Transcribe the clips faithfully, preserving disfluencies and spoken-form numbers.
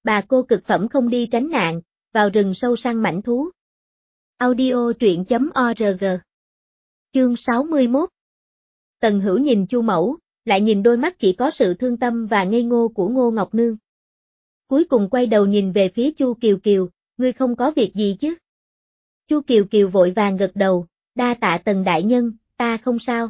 Bà cô cực phẩm không đi tránh nạn, vào rừng sâu săn mãnh thú. Audio truyện chấm org. Chương sáu mươi mốt. Tần Hữu nhìn Chu Mẫu, lại nhìn đôi mắt chỉ có sự thương tâm và ngây ngô của Ngô Ngọc Nương. Cuối cùng quay đầu nhìn về phía Chu Kiều Kiều, ngươi không có việc gì chứ? Chu Kiều Kiều vội vàng gật đầu, đa tạ Tần đại nhân, ta không sao.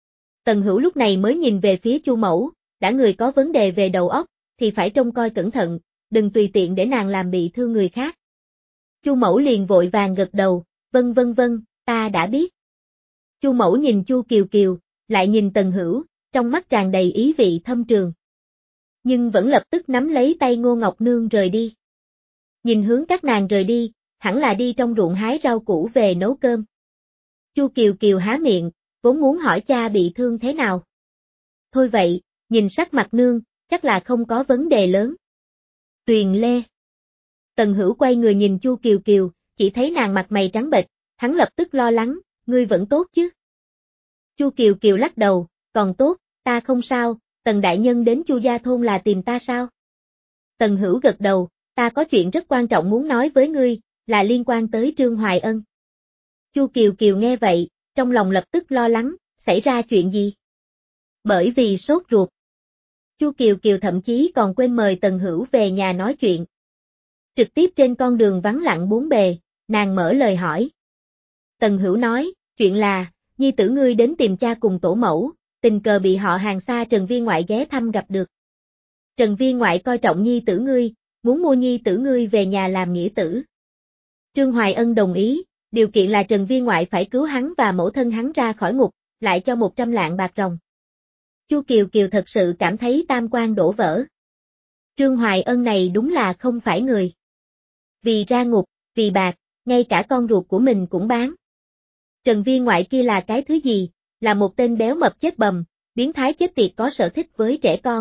Tần Hữu lúc này mới nhìn về phía Chu Mẫu, đã người có vấn đề về đầu óc, thì phải trông coi cẩn thận, đừng tùy tiện để nàng làm bị thương người khác. Chu Mẫu liền vội vàng gật đầu, vâng vâng vâng, ta đã biết. Chu Mẫu nhìn Chu Kiều Kiều, lại nhìn Tần Hữu, trong mắt tràn đầy ý vị thâm trường. Nhưng vẫn lập tức nắm lấy tay Ngô Ngọc Nương rời đi. Nhìn hướng các nàng rời đi, hẳn là đi trong ruộng hái rau củ về nấu cơm. Chu Kiều Kiều há miệng, vốn muốn hỏi cha bị thương thế nào. Thôi vậy, nhìn sắc mặt nương, chắc là không có vấn đề lớn. Tuyền Lê. Tần Hữu quay người nhìn Chu Kiều Kiều, chỉ thấy nàng mặt mày trắng bệch, hắn lập tức lo lắng, ngươi vẫn tốt chứ? Chu Kiều Kiều lắc đầu, còn tốt, ta không sao, Tần đại nhân đến Chu gia thôn là tìm ta sao? Tần Hữu gật đầu, ta có chuyện rất quan trọng muốn nói với ngươi, là liên quan tới Trương Hoài Ân. Chu Kiều Kiều nghe vậy, trong lòng lập tức lo lắng, xảy ra chuyện gì? Bởi vì sốt ruột. Chu Kiều Kiều thậm chí còn quên mời Tần Hữu về nhà nói chuyện. Trực tiếp trên con đường vắng lặng bốn bề, nàng mở lời hỏi. Tần Hữu nói, chuyện là, nhi tử ngươi đến tìm cha cùng tổ mẫu, tình cờ bị họ hàng xa Trần Viên Ngoại ghé thăm gặp được. Trần Viên Ngoại coi trọng nhi tử ngươi, muốn mua nhi tử ngươi về nhà làm nghĩa tử. Trương Hoài Ân đồng ý, điều kiện là Trần Viên Ngoại phải cứu hắn và mẫu thân hắn ra khỏi ngục, lại cho một trăm lạng bạc ròng. Chu Kiều Kiều thật sự cảm thấy tam quan đổ vỡ. Trương Hoài Ân này đúng là không phải người. Vì ra ngục, vì bạc, ngay cả con ruột của mình cũng bán. Trần Viên Ngoại kia là cái thứ gì, là một tên béo mập chết bầm, biến thái chết tiệt có sở thích với trẻ con.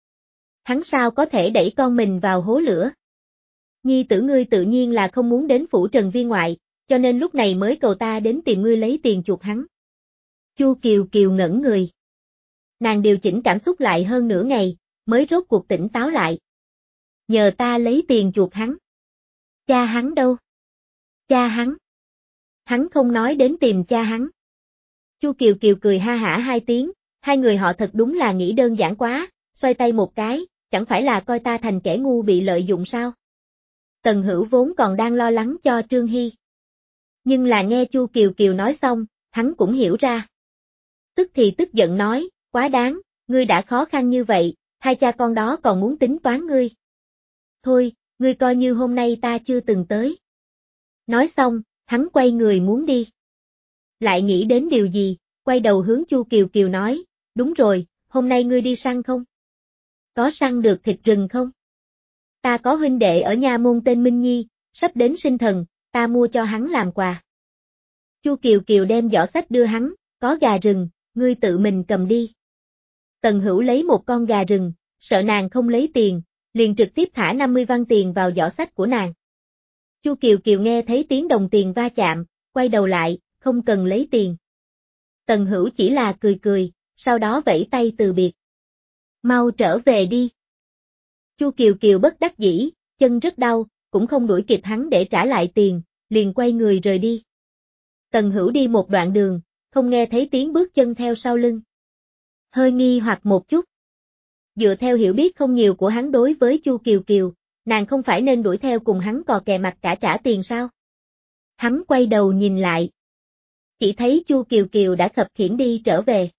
Hắn sao có thể đẩy con mình vào hố lửa? Nhi tử ngươi tự nhiên là không muốn đến phủ Trần Viên Ngoại, cho nên lúc này mới cầu ta đến tìm ngươi lấy tiền chuộc hắn. Chu Kiều Kiều ngẩn người. Nàng điều chỉnh cảm xúc lại hơn nửa ngày, mới rốt cuộc tỉnh táo lại. Nhờ ta lấy tiền chuộc hắn. Cha hắn đâu? Cha hắn. Hắn không nói đến tìm cha hắn. Chu Kiều Kiều cười ha hả hai tiếng, hai người họ thật đúng là nghĩ đơn giản quá, xoay tay một cái, chẳng phải là coi ta thành kẻ ngu bị lợi dụng sao? Tần Hữu vốn còn đang lo lắng cho Trương Hy. Nhưng là nghe Chu Kiều Kiều nói xong, hắn cũng hiểu ra. Tức thì tức giận nói, quá đáng, ngươi đã khó khăn như vậy, hai cha con đó còn muốn tính toán ngươi. Thôi, ngươi coi như hôm nay ta chưa từng tới. Nói xong, hắn quay người muốn đi. Lại nghĩ đến điều gì, quay đầu hướng Chu Kiều Kiều nói, đúng rồi, hôm nay ngươi đi săn không? Có săn được thịt rừng không? Ta có huynh đệ ở nha môn tên Minh Nhi, sắp đến sinh thần, ta mua cho hắn làm quà. Chu Kiều Kiều đem giỏ sách đưa hắn, có gà rừng, ngươi tự mình cầm đi. Tần Hữu lấy một con gà rừng, sợ nàng không lấy tiền, liền trực tiếp thả năm mươi văn tiền vào giỏ sách của nàng. Chu Kiều Kiều nghe thấy tiếng đồng tiền va chạm, quay đầu lại, không cần lấy tiền. Tần Hữu chỉ là cười cười, sau đó vẫy tay từ biệt. Mau trở về đi. Chu Kiều Kiều bất đắc dĩ, chân rất đau, cũng không đuổi kịp hắn để trả lại tiền, liền quay người rời đi. Tần Hữu đi một đoạn đường, không nghe thấy tiếng bước chân theo sau lưng. Hơi nghi hoặc một chút. Dựa theo hiểu biết không nhiều của hắn đối với Chu Kiều Kiều, nàng không phải nên đuổi theo cùng hắn cò kè mặt cả trả tiền sao? Hắn quay đầu nhìn lại. Chỉ thấy Chu Kiều Kiều đã khập khiễng đi trở về.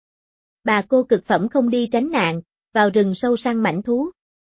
Bà cô cực phẩm không đi tránh nạn, vào rừng sâu săn mãnh thú.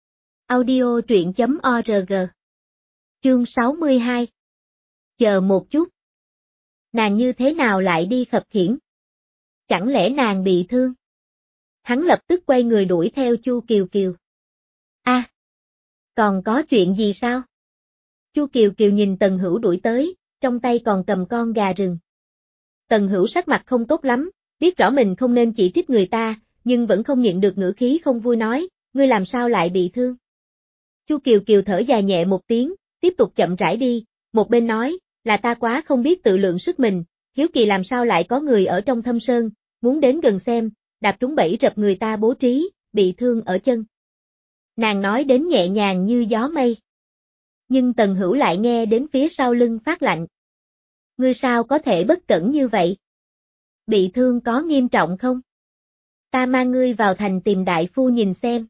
Audio truyện chấm org. Chương sáu mươi hai. Chờ một chút. Nàng như thế nào lại đi khập khiễng? Chẳng lẽ nàng bị thương? Hắn lập tức quay người đuổi theo Chu Kiều Kiều. A, à, còn có chuyện gì sao? Chu Kiều Kiều nhìn Tần Hữu đuổi tới, trong tay còn cầm con gà rừng. Tần Hữu sắc mặt không tốt lắm, biết rõ mình không nên chỉ trích người ta, nhưng vẫn không nhịn được ngữ khí không vui nói, ngươi làm sao lại bị thương? Chu Kiều Kiều thở dài nhẹ một tiếng, tiếp tục chậm rãi đi, một bên nói, là ta quá không biết tự lượng sức mình, hiếu kỳ làm sao lại có người ở trong thâm sơn, muốn đến gần xem, đạp trúng bẫy rập người ta bố trí, bị thương ở chân. Nàng nói đến nhẹ nhàng như gió mây. Nhưng Tần Hữu lại nghe đến phía sau lưng phát lạnh. Ngươi sao có thể bất cẩn như vậy? Bị thương có nghiêm trọng không? Ta mang ngươi vào thành tìm đại phu nhìn xem.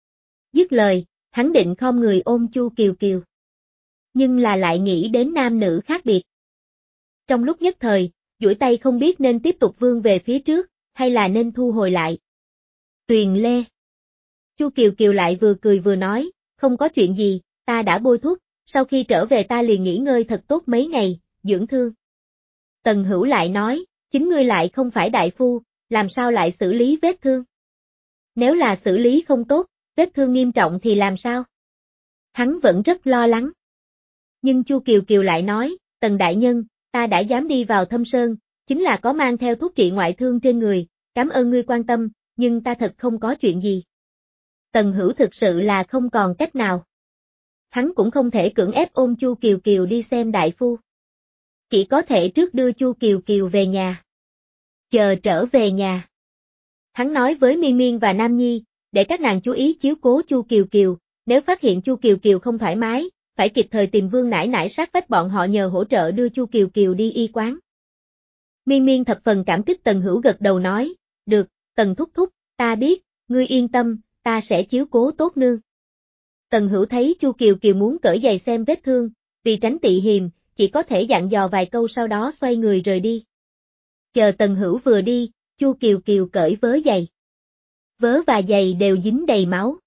Dứt lời, hắn định khom người ôm Chu Kiều Kiều. Nhưng là lại nghĩ đến nam nữ khác biệt. Trong lúc nhất thời, duỗi tay không biết nên tiếp tục vươn về phía trước, hay là nên thu hồi lại. Tuyền Lê. Chu Kiều Kiều lại vừa cười vừa nói, không có chuyện gì, ta đã bôi thuốc, sau khi trở về ta liền nghỉ ngơi thật tốt mấy ngày, dưỡng thương. Tần Hữu lại nói, chính ngươi lại không phải đại phu, làm sao lại xử lý vết thương? Nếu là xử lý không tốt, vết thương nghiêm trọng thì làm sao? Hắn vẫn rất lo lắng. Nhưng Chu Kiều Kiều lại nói, Tần đại nhân, ta đã dám đi vào Thâm Sơn, chính là có mang theo thuốc trị ngoại thương trên người, cảm ơn ngươi quan tâm, nhưng ta thật không có chuyện gì. Tần Hữu thực sự là không còn cách nào. Hắn cũng không thể cưỡng ép ôm Chu Kiều Kiều đi xem đại phu. Chỉ có thể trước đưa Chu Kiều Kiều về nhà. Chờ trở về nhà. Hắn nói với Miên Miên và Nam Nhi, để các nàng chú ý chiếu cố Chu Kiều Kiều, nếu phát hiện Chu Kiều Kiều không thoải mái, phải kịp thời tìm Vương nãi nãi sát vách bọn họ nhờ hỗ trợ đưa Chu Kiều Kiều đi y quán. Miên Miên thập phần cảm kích Tần Hữu gật đầu nói, được, Tần thúc thúc, ta biết, ngươi yên tâm, ta sẽ chiếu cố tốt nương. Tần Hữu thấy Chu Kiều Kiều muốn cởi giày xem vết thương, vì tránh tị hiềm, chỉ có thể dặn dò vài câu sau đó xoay người rời đi. Chờ Tần Hữu vừa đi, Chu Kiều Kiều cởi vớ giày. Vớ và giày đều dính đầy máu.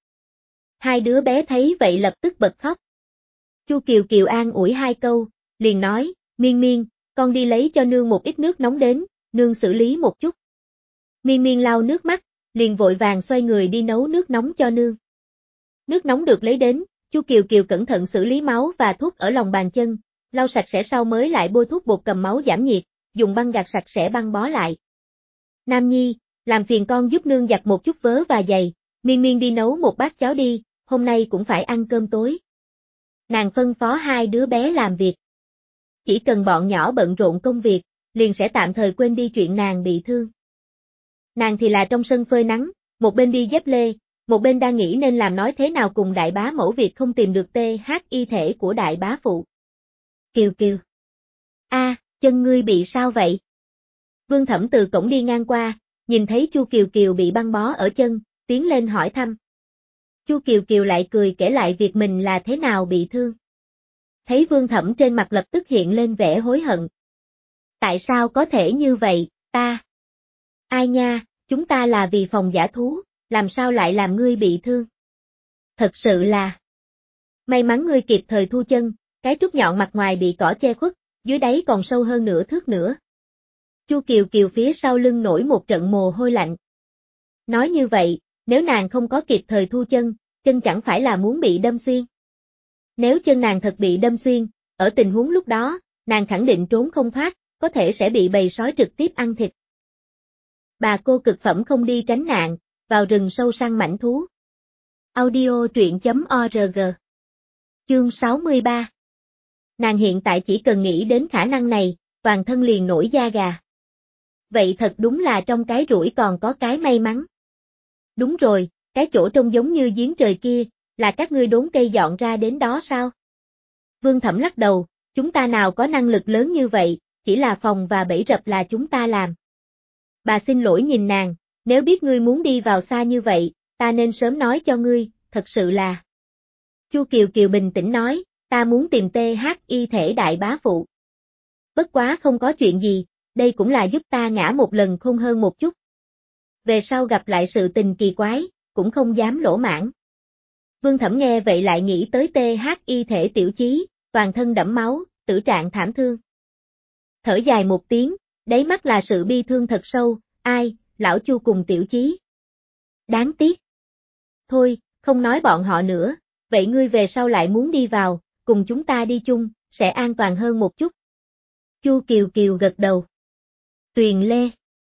Hai đứa bé thấy vậy lập tức bật khóc. Chu Kiều Kiều an ủi hai câu, liền nói, Miên Miên, con đi lấy cho nương một ít nước nóng đến, nương xử lý một chút. Miên Miên lau nước mắt, liền vội vàng xoay người đi nấu nước nóng cho nương. Nước nóng được lấy đến, Chu Kiều Kiều cẩn thận xử lý máu và thuốc ở lòng bàn chân, lau sạch sẽ sau mới lại bôi thuốc bột cầm máu giảm nhiệt, dùng băng gạc sạch sẽ băng bó lại. Nam Nhi, làm phiền con giúp nương giặt một chút vớ và giày, Miên Miên đi nấu một bát cháo đi, hôm nay cũng phải ăn cơm tối. Nàng phân phó hai đứa bé làm việc. Chỉ cần bọn nhỏ bận rộn công việc, liền sẽ tạm thời quên đi chuyện nàng bị thương. Nàng thì là trong sân phơi nắng, một bên đi dép lê, một bên đang nghĩ nên làm nói thế nào cùng đại bá mẫu việc không tìm được tê hát y thể của đại bá phụ. Kiều Kiều. A, chân ngươi bị sao vậy? Vương Thẩm từ cổng đi ngang qua, nhìn thấy Chu Kiều Kiều bị băng bó ở chân, tiến lên hỏi thăm. Chu Kiều Kiều lại cười kể lại việc mình là thế nào bị thương. Thấy Vương Thẩm trên mặt lập tức hiện lên vẻ hối hận. Tại sao có thể như vậy, ta? Ai nha, chúng ta là vì phòng giả thú, làm sao lại làm ngươi bị thương? Thật sự là... May mắn ngươi kịp thời thu chân, cái trúc nhọn mặt ngoài bị cỏ che khuất, dưới đáy còn sâu hơn nửa thước nữa. Chu Kiều Kiều phía sau lưng nổi một trận mồ hôi lạnh. Nói như vậy, nếu nàng không có kịp thời thu chân, chân chẳng phải là muốn bị đâm xuyên. Nếu chân nàng thật bị đâm xuyên, ở tình huống lúc đó, nàng khẳng định trốn không thoát, có thể sẽ bị bầy sói trực tiếp ăn thịt. Bà cô cực phẩm không đi tránh nạn, vào rừng sâu săn mãnh thú. Audio truyện chấm org. Chương sáu mươi ba. Nàng hiện tại chỉ cần nghĩ đến khả năng này, toàn thân liền nổi da gà. Vậy thật đúng là trong cái rủi còn có cái may mắn. Đúng rồi, cái chỗ trông giống như giếng trời kia, là các ngươi đốn cây dọn ra đến đó sao? Vương Thẩm lắc đầu, chúng ta nào có năng lực lớn như vậy, chỉ là phòng và bẫy rập là chúng ta làm. Bà xin lỗi nhìn nàng, nếu biết ngươi muốn đi vào xa như vậy, ta nên sớm nói cho ngươi, thật sự là. Chu Kiều Kiều bình tĩnh nói, ta muốn tìm tê hát y thể đại bá phụ. Bất quá không có chuyện gì, đây cũng là giúp ta ngã một lần khôn hơn một chút. Về sau gặp lại sự tình kỳ quái, cũng không dám lỗ mãn. Vương Thẩm nghe vậy lại nghĩ tới tê hát y thể tiểu chí, toàn thân đẫm máu, tử trạng thảm thương. Thở dài một tiếng, đáy mắt là sự bi thương thật sâu, ai, lão Chu cùng tiểu chí. Đáng tiếc. Thôi, không nói bọn họ nữa, vậy ngươi về sau lại muốn đi vào, cùng chúng ta đi chung, sẽ an toàn hơn một chút. Chu Kiều Kiều gật đầu. Tuyền Lê.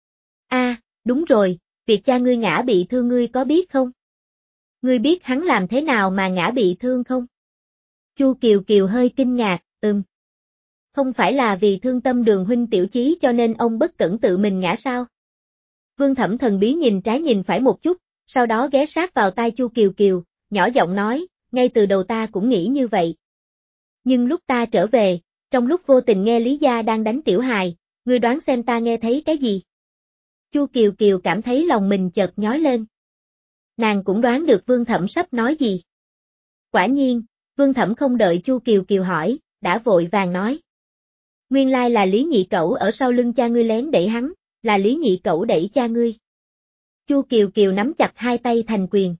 A, đúng rồi, việc cha ngươi ngã bị thương ngươi có biết không? Ngươi biết hắn làm thế nào mà ngã bị thương không? Chu Kiều Kiều hơi kinh ngạc, ừm. Không phải là vì thương tâm Đường huynh tiểu chí cho nên ông bất cẩn tự mình ngã sao? Vương Thẩm thần bí nhìn trái nhìn phải một chút, sau đó ghé sát vào tai Chu Kiều Kiều, nhỏ giọng nói, ngay từ đầu ta cũng nghĩ như vậy. Nhưng lúc ta trở về, trong lúc vô tình nghe Lý Gia đang đánh tiểu hài, ngươi đoán xem ta nghe thấy cái gì? Chu Kiều Kiều cảm thấy lòng mình chợt nhói lên. Nàng cũng đoán được Vương Thẩm sắp nói gì. Quả nhiên, Vương Thẩm không đợi Chu Kiều Kiều hỏi, đã vội vàng nói. Nguyên lai là Lý Nhị Cẩu ở sau lưng cha ngươi lén đẩy hắn, là Lý Nhị Cẩu đẩy cha ngươi. Chu Kiều Kiều nắm chặt hai tay thành quyền.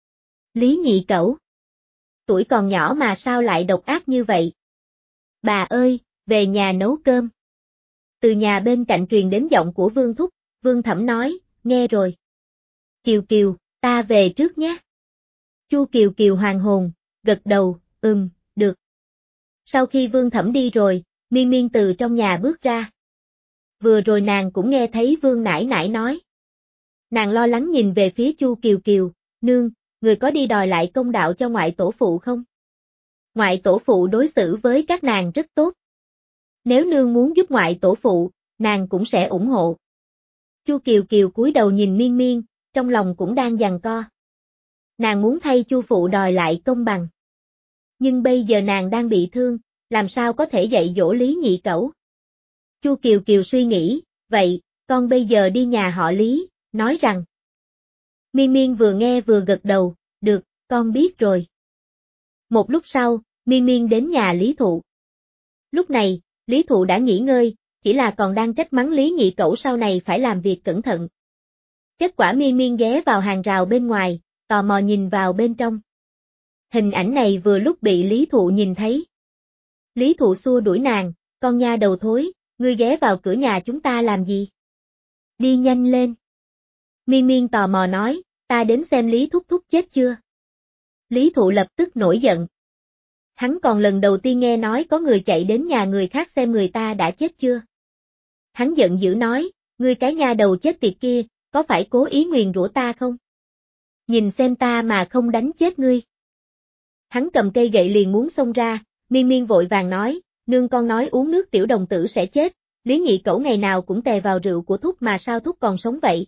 Lý Nhị Cẩu. Tuổi còn nhỏ mà sao lại độc ác như vậy? Bà ơi, về nhà nấu cơm. Từ nhà bên cạnh truyền đến giọng của Vương Thúc, Vương Thẩm nói, nghe rồi. Kiều Kiều, ta về trước nhé. Chu Kiều Kiều hoàn hồn, gật đầu, ừm, được. Sau khi Vương Thẩm đi rồi, Miên Miên từ trong nhà bước ra. Vừa rồi nàng cũng nghe thấy Vương nãi nãi nói. Nàng lo lắng nhìn về phía Chu Kiều Kiều, nương, người có đi đòi lại công đạo cho ngoại tổ phụ không? Ngoại tổ phụ đối xử với các nàng rất tốt. Nếu nương muốn giúp ngoại tổ phụ, nàng cũng sẽ ủng hộ. Chu Kiều Kiều cúi đầu nhìn Miên Miên, trong lòng cũng đang giằng co. Nàng muốn thay Chu phụ đòi lại công bằng. Nhưng bây giờ nàng đang bị thương, làm sao có thể dạy dỗ Lý Nhị Cẩu? Chu Kiều Kiều suy nghĩ, vậy, con bây giờ đi nhà họ Lý, nói rằng. Miên Miên vừa nghe vừa gật đầu, được, con biết rồi. Một lúc sau, Miên Miên đến nhà Lý Thụ. Lúc này, Lý Thụ đã nghỉ ngơi, chỉ là còn đang trách mắng Lý Nhị Cẩu sau này phải làm việc cẩn thận. Kết quả Miên Miên ghé vào hàng rào bên ngoài, tò mò nhìn vào bên trong. Hình ảnh này vừa lúc bị Lý Thụ nhìn thấy. Lý Thụ xua đuổi nàng, con nha đầu thối, ngươi ghé vào cửa nhà chúng ta làm gì? Đi nhanh lên. Miên Miên tò mò nói, ta đến xem Lý Thúc Thúc chết chưa? Lý Thụ lập tức nổi giận. Hắn còn lần đầu tiên nghe nói có người chạy đến nhà người khác xem người ta đã chết chưa. Hắn giận dữ nói, ngươi cái nha đầu chết tiệt kia, có phải cố ý nguyền rủa ta không? Nhìn xem ta mà không đánh chết ngươi. Hắn cầm cây gậy liền muốn xông ra, Miên Miên vội vàng nói, nương con nói uống nước tiểu đồng tử sẽ chết, Lý Nhị Cẩu ngày nào cũng tè vào rượu của Thúc mà sao Thúc còn sống vậy?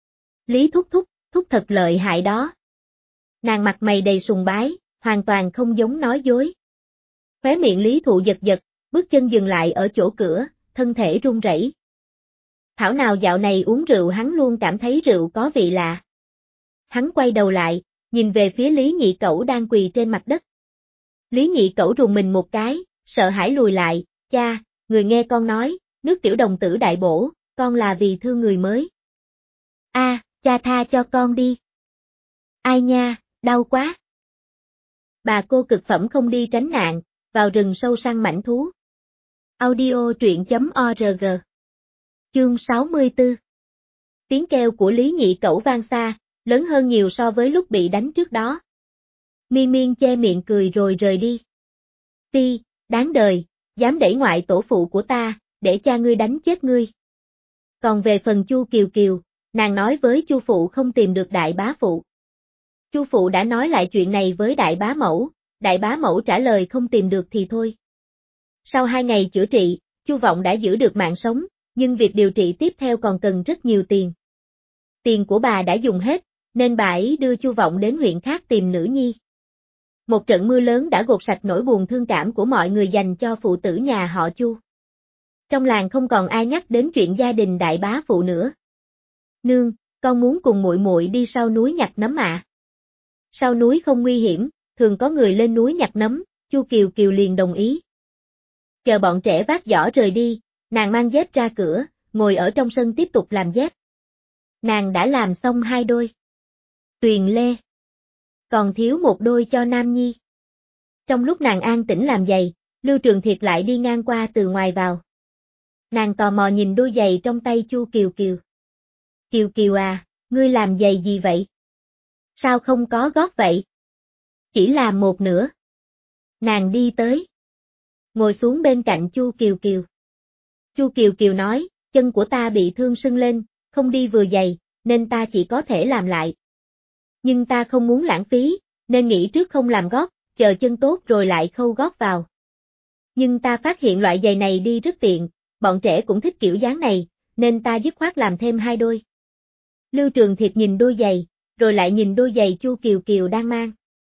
Lý Thúc Thúc, Thúc thật lợi hại đó. Nàng mặt mày đầy sùng bái, hoàn toàn không giống nói dối. Khóe miệng Lý Thụ giật giật, bước chân dừng lại ở chỗ cửa, thân thể run rẩy. Thảo nào dạo này uống rượu hắn luôn cảm thấy rượu có vị lạ. Hắn quay đầu lại, nhìn về phía Lý Nhị Cẩu đang quỳ trên mặt đất. Lý Nhị Cẩu rùng mình một cái, sợ hãi lùi lại, cha, người nghe con nói, nước tiểu đồng tử đại bổ, con là vì thương người mới. A, à, cha tha cho con đi. Ai nha, đau quá. Bà cô cực phẩm không đi tránh nạn, vào rừng sâu săn mãnh thú. Audio truyện chấm org. Chương sáu mươi tư. Tiếng kêu của Lý Nhị Cẩu vang xa, lớn hơn nhiều so với lúc bị đánh trước đó. Miên Miên che miệng cười rồi rời đi. Ti, đáng đời, dám đẩy ngoại tổ phụ của ta, để cha ngươi đánh chết ngươi. Còn về phần Chu Kiều Kiều, nàng nói với Chu phụ không tìm được đại bá phụ. Chu phụ đã nói lại chuyện này với đại bá mẫu, đại bá mẫu trả lời không tìm được thì thôi. Sau hai ngày chữa trị, Chu Vọng đã giữ được mạng sống, nhưng việc điều trị tiếp theo còn cần rất nhiều tiền. Tiền của bà đã dùng hết, nên bà ấy đưa Chu Vọng đến huyện khác tìm nữ nhi. Một trận mưa lớn đã gột sạch nỗi buồn thương cảm của mọi người dành cho phụ tử nhà họ Chu. Trong làng không còn ai nhắc đến chuyện gia đình đại bá phụ nữa. Nương, con muốn cùng muội muội đi sau núi nhặt nấm ạ. À. Sau núi không nguy hiểm, thường có người lên núi nhặt nấm, Chu Kiều Kiều liền đồng ý. Chờ bọn trẻ vác giỏ rời đi, nàng mang dép ra cửa, ngồi ở trong sân tiếp tục làm dép. Nàng đã làm xong hai đôi. Tuyền lê. Còn thiếu một đôi cho Nam Nhi. Trong lúc nàng an tĩnh làm giày, Lưu Trường Thiệt lại đi ngang qua từ ngoài vào. Nàng tò mò nhìn đôi giày trong tay Chu Kiều Kiều. Kiều Kiều à, ngươi làm giày gì vậy? Sao không có gót vậy? Chỉ là một nửa. Nàng đi tới. Ngồi xuống bên cạnh Chu Kiều Kiều. Chu Kiều Kiều nói, chân của ta bị thương sưng lên, không đi vừa giày, nên ta chỉ có thể làm lại. Nhưng ta không muốn lãng phí, nên nghĩ trước không làm gót, chờ chân tốt rồi lại khâu gót vào. Nhưng ta phát hiện loại giày này đi rất tiện, bọn trẻ cũng thích kiểu dáng này, nên ta dứt khoát làm thêm hai đôi. Lưu Trường Thiệt nhìn đôi giày, rồi lại nhìn đôi giày Chu Kiều Kiều đang mang.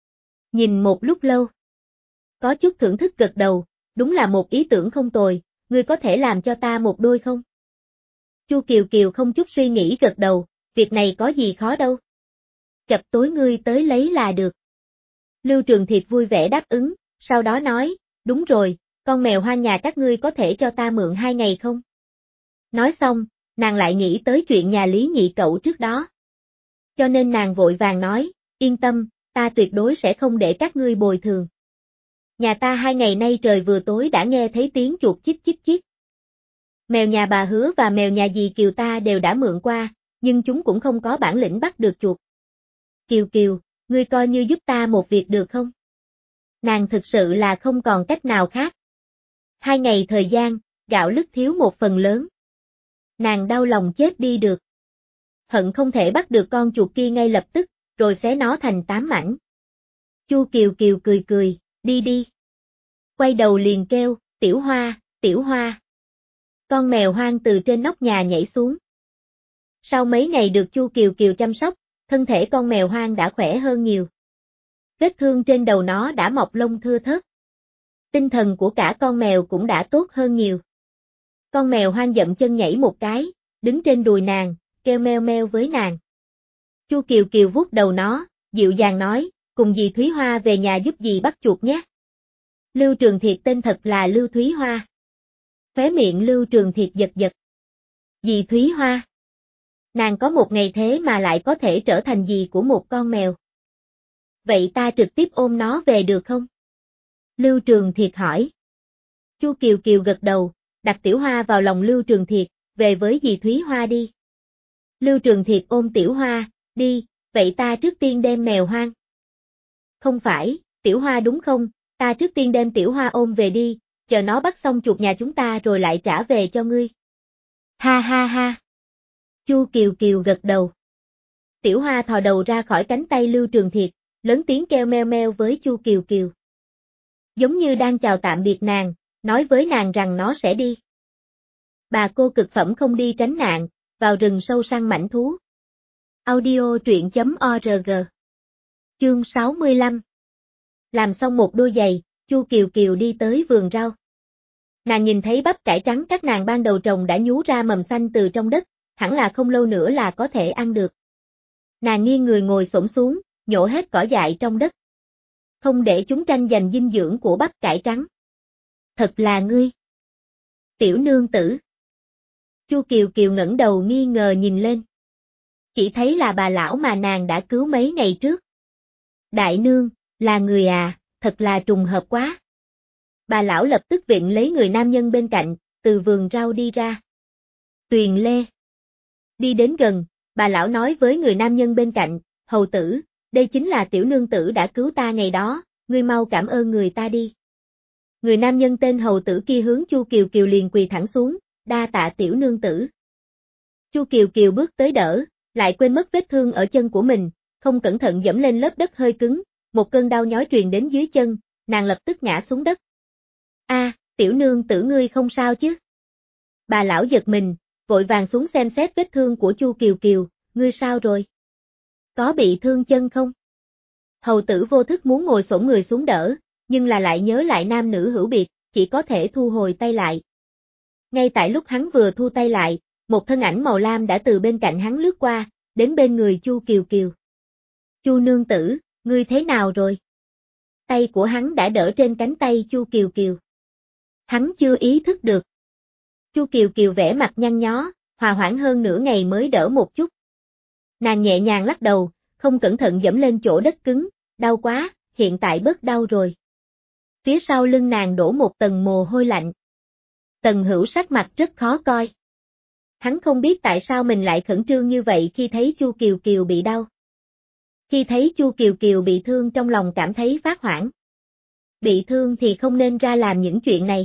Nhìn một lúc lâu. Có chút thưởng thức gật đầu, đúng là một ý tưởng không tồi, ngươi có thể làm cho ta một đôi không? Chu Kiều Kiều không chút suy nghĩ gật đầu, việc này có gì khó đâu. Chập tối ngươi tới lấy là được. Lưu Trường Thiệt vui vẻ đáp ứng, sau đó nói, đúng rồi, con mèo hoang nhà các ngươi có thể cho ta mượn hai ngày không? Nói xong, nàng lại nghĩ tới chuyện nhà Lý Nhị Cậu trước đó. Cho nên nàng vội vàng nói, yên tâm, ta tuyệt đối sẽ không để các ngươi bồi thường. Nhà ta hai ngày nay trời vừa tối đã nghe thấy tiếng chuột chích chích chích. Mèo nhà bà Hứa và mèo nhà dì Kiều ta đều đã mượn qua, nhưng chúng cũng không có bản lĩnh bắt được chuột. Kiều Kiều, ngươi coi như giúp ta một việc được không? Nàng thực sự là không còn cách nào khác. Hai ngày thời gian, gạo lứt thiếu một phần lớn. Nàng đau lòng chết đi được. Hận không thể bắt được con chuột kia ngay lập tức, rồi xé nó thành tám mảnh. Chu Kiều Kiều cười cười, đi đi. Quay đầu liền kêu, Tiểu Hoa, Tiểu Hoa. Con mèo hoang từ trên nóc nhà nhảy xuống. Sau mấy ngày được Chu Kiều Kiều chăm sóc, thân thể con mèo hoang đã khỏe hơn nhiều. Vết thương trên đầu nó đã mọc lông thưa thớt. Tinh thần của cả con mèo cũng đã tốt hơn nhiều. Con mèo hoang dậm chân nhảy một cái, đứng trên đùi nàng, kêu meo meo với nàng. Chu Kiều Kiều vuốt đầu nó, dịu dàng nói, cùng dì Thúy Hoa về nhà giúp dì bắt chuột nhé. Lưu Trường Thiệt tên thật là Lưu Thúy Hoa. Khóe miệng Lưu Trường Thiệt giật giật. Dì Thúy Hoa. Nàng có một ngày thế mà lại có thể trở thành dì của một con mèo. Vậy ta trực tiếp ôm nó về được không? Lưu Trường Thiệt hỏi. Chu Kiều Kiều gật đầu, đặt Tiểu Hoa vào lòng Lưu Trường Thiệt, về với dì Thúy Hoa đi. Lưu Trường Thiệt ôm Tiểu Hoa, đi, vậy ta trước tiên đem mèo hoang. Không phải, Tiểu Hoa đúng không, ta trước tiên đem Tiểu Hoa ôm về đi, chờ nó bắt xong chuột nhà chúng ta rồi lại trả về cho ngươi. Ha ha ha. Chu Kiều Kiều gật đầu. Tiểu Hoa thò đầu ra khỏi cánh tay Lưu Trường Thiệt, lớn tiếng kêu meo meo với Chu Kiều Kiều. Giống như đang chào tạm biệt nàng, nói với nàng rằng nó sẽ đi. Bà cô cực phẩm không đi tránh nạn, vào rừng sâu săn mãnh thú. Audio truyện chấm org. Chương sáu mươi lăm. Làm xong một đôi giày, Chu Kiều Kiều đi tới vườn rau. Nàng nhìn thấy bắp cải trắng các nàng ban đầu trồng đã nhú ra mầm xanh từ trong đất, hẳn là không lâu nữa là có thể ăn được. Nàng nghiêng người ngồi xổm xuống, nhổ hết cỏ dại trong đất. Không để chúng tranh giành dinh dưỡng của bắp cải trắng. Thật là ngươi. Tiểu nương tử. Chu Kiều Kiều ngẩng đầu nghi ngờ nhìn lên. Chỉ thấy là bà lão mà nàng đã cứu mấy ngày trước. Đại nương, là người à, thật là trùng hợp quá. Bà lão lập tức viện lấy người nam nhân bên cạnh, từ vườn rau đi ra. Tuyền Lê. Đi đến gần, bà lão nói với người nam nhân bên cạnh, hầu tử, đây chính là tiểu nương tử đã cứu ta ngày đó, ngươi mau cảm ơn người ta đi. Người nam nhân tên hầu tử kia hướng Chu Kiều Kiều liền quỳ thẳng xuống, đa tạ tiểu nương tử. Chu Kiều Kiều bước tới đỡ, lại quên mất vết thương ở chân của mình, không cẩn thận dẫm lên lớp đất hơi cứng, một cơn đau nhói truyền đến dưới chân, nàng lập tức ngã xuống đất. A, tiểu nương tử ngươi không sao chứ? Bà lão giật mình, vội vàng xuống xem xét vết thương của Chu Kiều Kiều, ngươi sao rồi? Có bị thương chân không? Hầu tử vô thức muốn ngồi xổm người xuống đỡ, nhưng là lại nhớ lại nam nữ hữu biệt, chỉ có thể thu hồi tay lại. Ngay tại lúc hắn vừa thu tay lại, một thân ảnh màu lam đã từ bên cạnh hắn lướt qua, đến bên người Chu Kiều Kiều. Chu nương tử, ngươi thế nào rồi? Tay của hắn đã đỡ trên cánh tay Chu Kiều Kiều. Hắn chưa ý thức được. Chu Kiều Kiều vẻ mặt nhăn nhó, hòa hoãn hơn nửa ngày mới đỡ một chút. Nàng nhẹ nhàng lắc đầu, không cẩn thận dẫm lên chỗ đất cứng, đau quá, hiện tại bớt đau rồi. Phía sau lưng nàng đổ một tầng mồ hôi lạnh. Tần Hữu sắc mặt rất khó coi. Hắn không biết tại sao mình lại khẩn trương như vậy khi thấy Chu Kiều Kiều bị đau. Khi thấy Chu Kiều Kiều bị thương trong lòng cảm thấy phát hoảng. Bị thương thì không nên ra làm những chuyện này.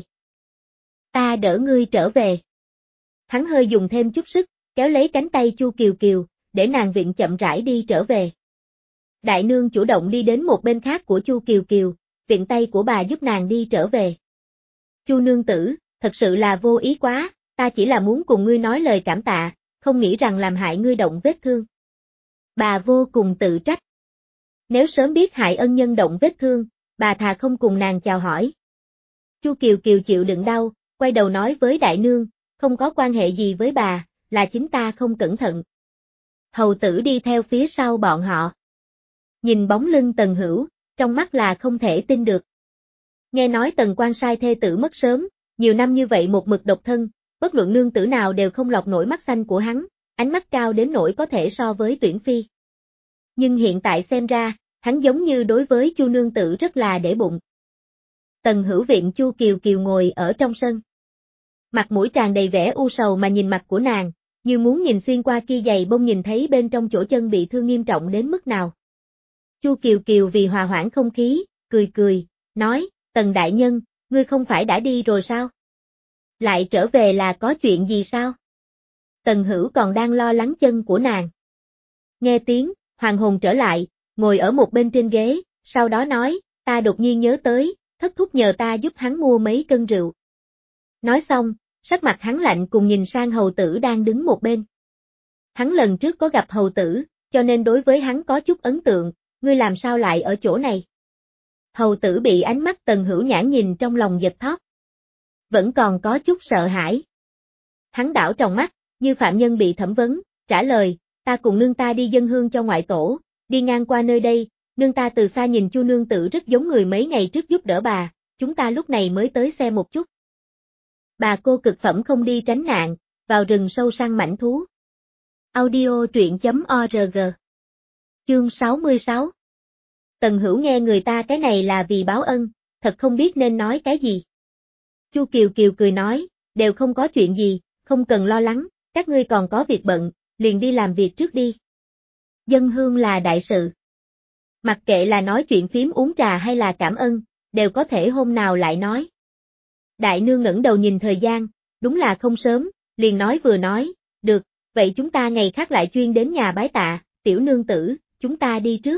Ta đỡ ngươi trở về. Hắn hơi dùng thêm chút sức, kéo lấy cánh tay Chu Kiều Kiều, để nàng vịn chậm rãi đi trở về. Đại nương chủ động đi đến một bên khác của Chu Kiều Kiều, viện tay của bà giúp nàng đi trở về. Chu nương tử, thật sự là vô ý quá, ta chỉ là muốn cùng ngươi nói lời cảm tạ, không nghĩ rằng làm hại ngươi động vết thương. Bà vô cùng tự trách. Nếu sớm biết hại ân nhân động vết thương, bà thà không cùng nàng chào hỏi. Chu Kiều Kiều chịu đựng đau, quay đầu nói với đại nương, không có quan hệ gì với bà, là chính ta không cẩn thận. Hầu tử đi theo phía sau bọn họ. Nhìn bóng lưng Tần Hữu, trong mắt là không thể tin được. Nghe nói Tần quan sai thê tử mất sớm, nhiều năm như vậy một mực độc thân, bất luận nương tử nào đều không lọt nổi mắt xanh của hắn, ánh mắt cao đến nỗi có thể so với tuyển phi. Nhưng hiện tại xem ra, hắn giống như đối với Chu nương tử rất là để bụng. Tần Hữu viện Chu Kiều Kiều ngồi ở trong sân. Mặt mũi tràn đầy vẻ u sầu mà nhìn mặt của nàng, như muốn nhìn xuyên qua kia giày bông nhìn thấy bên trong chỗ chân bị thương nghiêm trọng đến mức nào. Chu Kiều Kiều vì hòa hoãn không khí, cười cười, nói, Tần đại nhân, ngươi không phải đã đi rồi sao? Lại trở về là có chuyện gì sao? Tần Hữu còn đang lo lắng chân của nàng. Nghe tiếng, hoàng hồn trở lại, ngồi ở một bên trên ghế, sau đó nói, ta đột nhiên nhớ tới, thất thúc nhờ ta giúp hắn mua mấy cân rượu. Nói xong, sắc mặt hắn lạnh cùng nhìn sang hầu tử đang đứng một bên. Hắn lần trước có gặp hầu tử, cho nên đối với hắn có chút ấn tượng, ngươi làm sao lại ở chỗ này? Hầu tử bị ánh mắt Tần Hữu nhãn nhìn trong lòng giật thót. Vẫn còn có chút sợ hãi. Hắn đảo trong mắt, như phạm nhân bị thẩm vấn, trả lời, ta cùng nương ta đi dâng hương cho ngoại tổ, đi ngang qua nơi đây, nương ta từ xa nhìn Chu nương tử rất giống người mấy ngày trước giúp đỡ bà, chúng ta lúc này mới tới xem một chút. Bà cô cực phẩm không đi tránh nạn, vào rừng sâu săn mãnh thú. Audio truyện chấm org. Chương sáu mươi sáu. Tần Hữu nghe người ta cái này là vì báo ân, thật không biết nên nói cái gì. Chu Kiều Kiều cười nói, đều không có chuyện gì, không cần lo lắng, các ngươi còn có việc bận, liền đi làm việc trước đi. Dâng hương là đại sự. Mặc kệ là nói chuyện phím uống trà hay là cảm ơn, đều có thể hôm nào lại nói. Đại nương ngẩng đầu nhìn thời gian, đúng là không sớm, liền nói vừa nói, được, vậy chúng ta ngày khác lại chuyên đến nhà bái tạ, tiểu nương tử, chúng ta đi trước.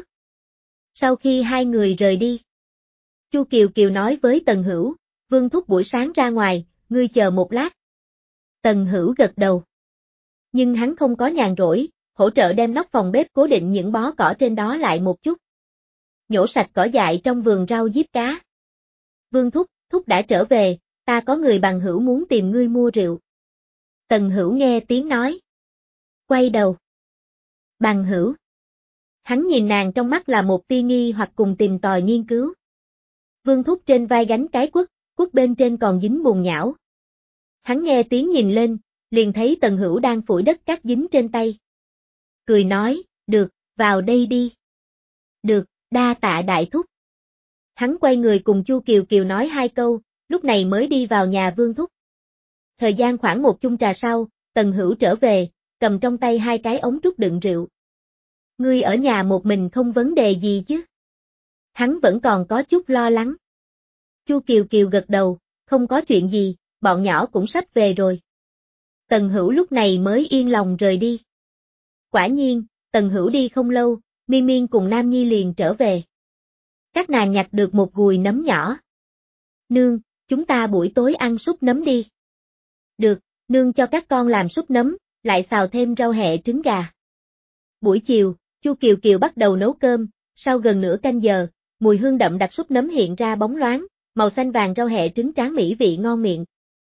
Sau khi hai người rời đi, Chu Kiều Kiều nói với Tần Hữu, Vương thúc buổi sáng ra ngoài, ngươi chờ một lát. Tần Hữu gật đầu. Nhưng hắn không có nhàn rỗi, hỗ trợ đem nóc phòng bếp cố định những bó cỏ trên đó lại một chút. Nhổ sạch cỏ dại trong vườn rau diếp cá. Vương thúc, thúc đã trở về, ta có người bằng hữu muốn tìm ngươi mua rượu. Tần Hữu nghe tiếng nói. Quay đầu. Bằng hữu. Hắn nhìn nàng trong mắt là một tia nghi hoặc cùng tìm tòi nghiên cứu. Vương thúc trên vai gánh cái quất, quất bên trên còn dính bùn nhão. Hắn nghe tiếng nhìn lên, liền thấy Tần Hữu đang phủi đất cát dính trên tay. Cười nói, được, vào đây đi. Được, đa tạ đại thúc. Hắn quay người cùng Chu Kiều Kiều nói hai câu, lúc này mới đi vào nhà Vương thúc. Thời gian khoảng một chung trà sau, Tần Hữu trở về, cầm trong tay hai cái ống trúc đựng rượu. Ngươi ở nhà một mình không vấn đề gì chứ? Hắn vẫn còn có chút lo lắng. Chu Kiều Kiều gật đầu, không có chuyện gì, bọn nhỏ cũng sắp về rồi. Tần Hữu lúc này mới yên lòng rời đi. Quả nhiên, Tần Hữu đi không lâu, Miên Miên cùng Nam Nhi liền trở về. Các nàng nhặt được một gùi nấm nhỏ. Nương, chúng ta buổi tối ăn súp nấm đi. Được, nương cho các con làm súp nấm, lại xào thêm rau hẹ trứng gà. Buổi chiều, Chu Kiều Kiều bắt đầu nấu cơm, sau gần nửa canh giờ, mùi hương đậm đặc súp nấm hiện ra bóng loáng, màu xanh vàng rau hẹ trứng tráng mỹ vị ngon miệng.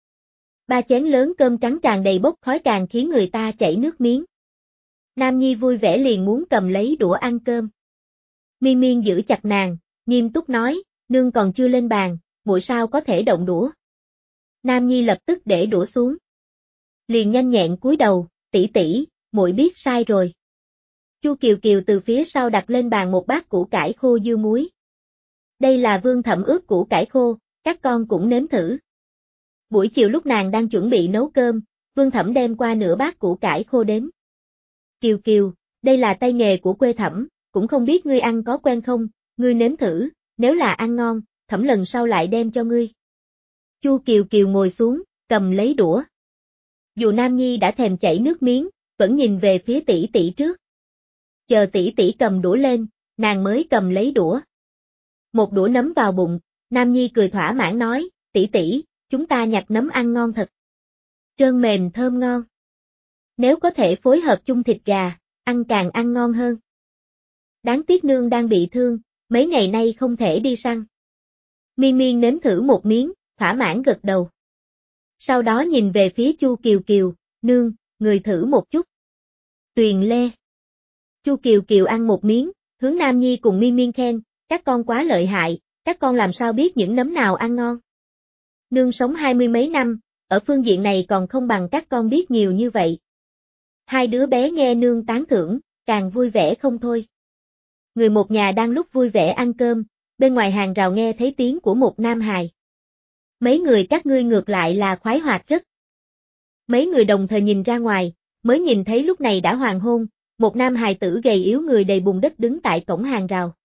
Ba chén lớn cơm trắng tràn đầy bốc khói càng khiến người ta chảy nước miếng. Nam Nhi vui vẻ liền muốn cầm lấy đũa ăn cơm. Miên Miên giữ chặt nàng, nghiêm túc nói, nương còn chưa lên bàn, muội sao có thể động đũa. Nam Nhi lập tức để đũa xuống. Liền nhanh nhẹn cúi đầu, tỷ tỷ, muội biết sai rồi. Chu Kiều Kiều từ phía sau đặt lên bàn một bát củ cải khô dưa muối. Đây là Vương Thẩm ướp củ cải khô, các con cũng nếm thử. Buổi chiều lúc nàng đang chuẩn bị nấu cơm, Vương Thẩm đem qua nửa bát củ cải khô đến. Kiều Kiều, đây là tay nghề của quê Thẩm, cũng không biết ngươi ăn có quen không, ngươi nếm thử, nếu là ăn ngon, Thẩm lần sau lại đem cho ngươi. Chu Kiều Kiều ngồi xuống, cầm lấy đũa. Dù Nam Nhi đã thèm chảy nước miếng, vẫn nhìn về phía tỷ tỷ trước. Chờ tỷ tỷ cầm đũa lên, nàng mới cầm lấy đũa. Một đũa nấm vào bụng, Nam Nhi cười thỏa mãn nói, tỷ tỷ, chúng ta nhặt nấm ăn ngon thật. Trơn mềm thơm ngon. Nếu có thể phối hợp chung thịt gà, ăn càng ăn ngon hơn. Đáng tiếc nương đang bị thương, mấy ngày nay không thể đi săn. Miên Miên nếm thử một miếng, thỏa mãn gật đầu. Sau đó nhìn về phía Chu Kiều Kiều, nương, người thử một chút. Tuyền Lê. Chu Kiều Kiều ăn một miếng, hướng Nam Nhi cùng Miên Miên khen, các con quá lợi hại, các con làm sao biết những nấm nào ăn ngon. Nương sống hai mươi mấy năm, ở phương diện này còn không bằng các con biết nhiều như vậy. Hai đứa bé nghe nương tán thưởng, càng vui vẻ không thôi. Người một nhà đang lúc vui vẻ ăn cơm, bên ngoài hàng rào nghe thấy tiếng của một nam hài. Mấy người các ngươi ngược lại là khoái hoạt rất. Mấy người đồng thời nhìn ra ngoài, mới nhìn thấy lúc này đã hoàng hôn, một nam hài tử gầy yếu người đầy bùn đất đứng tại cổng hàng rào.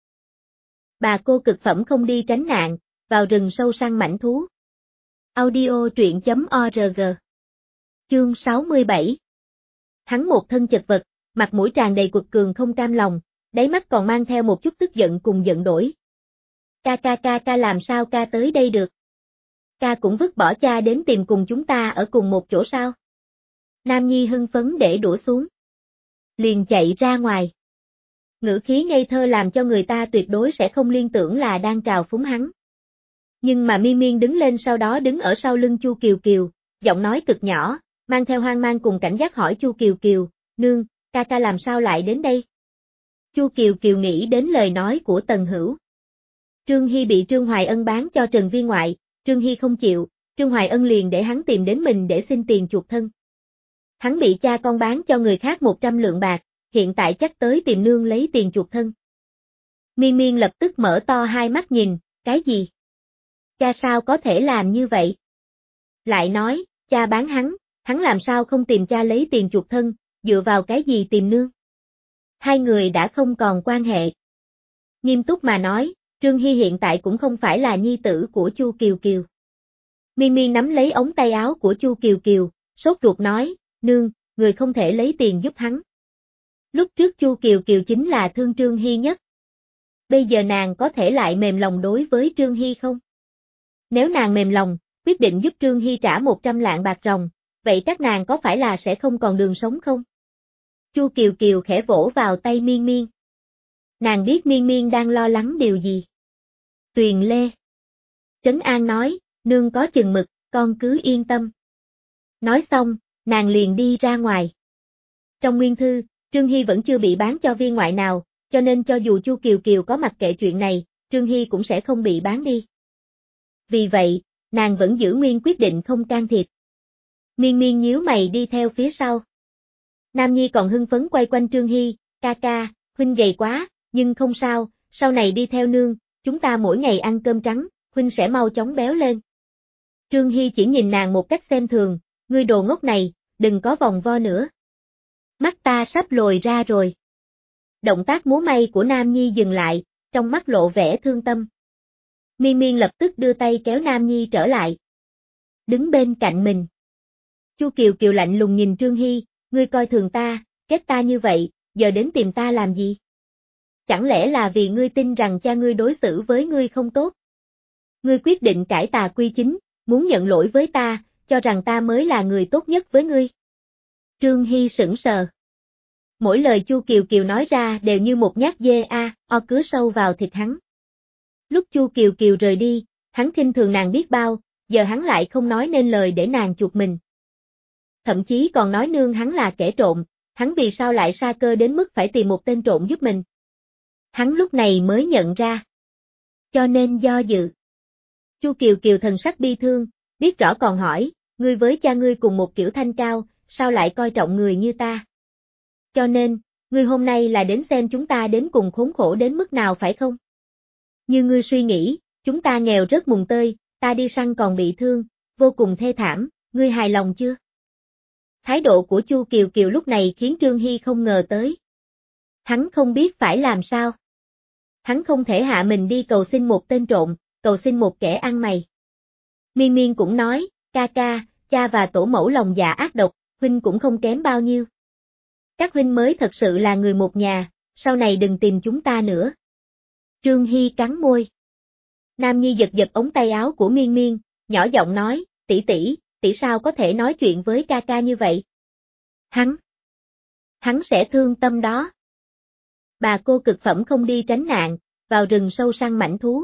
Bà cô cực phẩm không đi tránh nạn, vào rừng sâu săn mãnh thú. Audio truyện chấm org. Chương sáu mươi bảy. Hắn một thân chật vật, mặt mũi tràn đầy quật cường không cam lòng, đáy mắt còn mang theo một chút tức giận cùng giận dỗi. Ca ca ca ca làm sao ca tới đây được? Ca cũng vứt bỏ cha đến tìm cùng chúng ta ở cùng một chỗ sao? Nam Nhi hưng phấn để đũa xuống. Liền chạy ra ngoài. Ngữ khí ngây thơ làm cho người ta tuyệt đối sẽ không liên tưởng là đang trào phúng hắn. Nhưng mà Miên Miên đứng lên sau đó đứng ở sau lưng Chu Kiều Kiều, giọng nói cực nhỏ, mang theo hoang mang cùng cảnh giác hỏi Chu Kiều Kiều, nương, ca ca làm sao lại đến đây? Chu Kiều Kiều nghĩ đến lời nói của Tần Hữu. Trương Hy bị Trương Hoài Ân bán cho Trần Viên ngoại, Trương Hy không chịu, Trương Hoài Ân liền để hắn tìm đến mình để xin tiền chuộc thân. Hắn bị cha con bán cho người khác một trăm lượng bạc, hiện tại chắc tới tìm nương lấy tiền chuộc thân. Miên Miên lập tức mở to hai mắt nhìn, cái gì? Cha sao có thể làm như vậy? Lại nói, cha bán hắn, hắn làm sao không tìm cha lấy tiền chuộc thân, dựa vào cái gì tìm nương? Hai người đã không còn quan hệ. Nghiêm túc mà nói, Trương Hy hiện tại cũng không phải là nhi tử của Chu Kiều Kiều. Miên Miên nắm lấy ống tay áo của Chu Kiều Kiều, sốt ruột nói, nương, người không thể lấy tiền giúp hắn. Lúc trước Chu Kiều Kiều chính là thương Trương Hy nhất. Bây giờ nàng có thể lại mềm lòng đối với Trương Hy không? Nếu nàng mềm lòng, quyết định giúp Trương Hy trả một trăm lạng bạc ròng, vậy các nàng có phải là sẽ không còn đường sống không? Chu Kiều Kiều khẽ vỗ vào tay Miên Miên. Nàng biết Miên Miên đang lo lắng điều gì. Tuyền Lê. Trấn An nói, nương có chừng mực, con cứ yên tâm. Nói xong, nàng liền đi ra ngoài. Trong nguyên thư, Trương Hy vẫn chưa bị bán cho viên ngoại nào, cho nên cho dù Chu Kiều Kiều có mặc kệ chuyện này, Trương Hy cũng sẽ không bị bán đi. Vì vậy, nàng vẫn giữ nguyên quyết định không can thiệp. Miên Miên nhíu mày đi theo phía sau. Nam Nhi còn hưng phấn quay quanh Trương Hy, ca ca, huynh gầy quá, nhưng không sao, sau này đi theo nương, chúng ta mỗi ngày ăn cơm trắng, huynh sẽ mau chóng béo lên. Trương Hy chỉ nhìn nàng một cách xem thường, ngươi đồ ngốc này, đừng có vòng vo nữa. Mắt ta sắp lồi ra rồi. Động tác múa may của Nam Nhi dừng lại, trong mắt lộ vẻ thương tâm. Miên Miên lập tức đưa tay kéo Nam Nhi trở lại. Đứng bên cạnh mình. Chu Kiều Kiều lạnh lùng nhìn Trương Hy, ngươi coi thường ta, kết ta như vậy, giờ đến tìm ta làm gì? Chẳng lẽ là vì ngươi tin rằng cha ngươi đối xử với ngươi không tốt? Ngươi quyết định cải tà quy chính, muốn nhận lỗi với ta, cho rằng ta mới là người tốt nhất với ngươi. Trương Hy sững sờ. Mỗi lời Chu Kiều Kiều nói ra đều như một nhát dê a, o cứa sâu vào thịt hắn. Lúc Chu Kiều Kiều rời đi, hắn khinh thường nàng biết bao, giờ hắn lại không nói nên lời để nàng chuộc mình. Thậm chí còn nói nương hắn là kẻ trộm, hắn vì sao lại sa cơ đến mức phải tìm một tên trộm giúp mình. Hắn lúc này mới nhận ra. Cho nên do dự. Chu Kiều Kiều thần sắc bi thương, biết rõ còn hỏi, ngươi với cha ngươi cùng một kiểu thanh cao, sao lại coi trọng người như ta? Cho nên, ngươi hôm nay là đến xem chúng ta đến cùng khốn khổ đến mức nào phải không? Như ngươi suy nghĩ, chúng ta nghèo rất mùng tơi, ta đi săn còn bị thương, vô cùng thê thảm, ngươi hài lòng chưa? Thái độ của Chu Kiều Kiều lúc này khiến Trương Hy không ngờ tới. Hắn không biết phải làm sao. Hắn không thể hạ mình đi cầu xin một tên trộm, cầu xin một kẻ ăn mày. Miên Miên cũng nói, ca ca, cha và tổ mẫu lòng dạ ác độc, huynh cũng không kém bao nhiêu. Các huynh mới thật sự là người một nhà, sau này đừng tìm chúng ta nữa. Trương Hy cắn môi. Nam Nhi giật giật ống tay áo của Miên Miên, nhỏ giọng nói, tỷ tỷ, tỷ sao có thể nói chuyện với ca ca như vậy? Hắn, hắn sẽ thương tâm đó. Bà cô cực phẩm không đi tránh nạn, vào rừng sâu săn mãnh thú.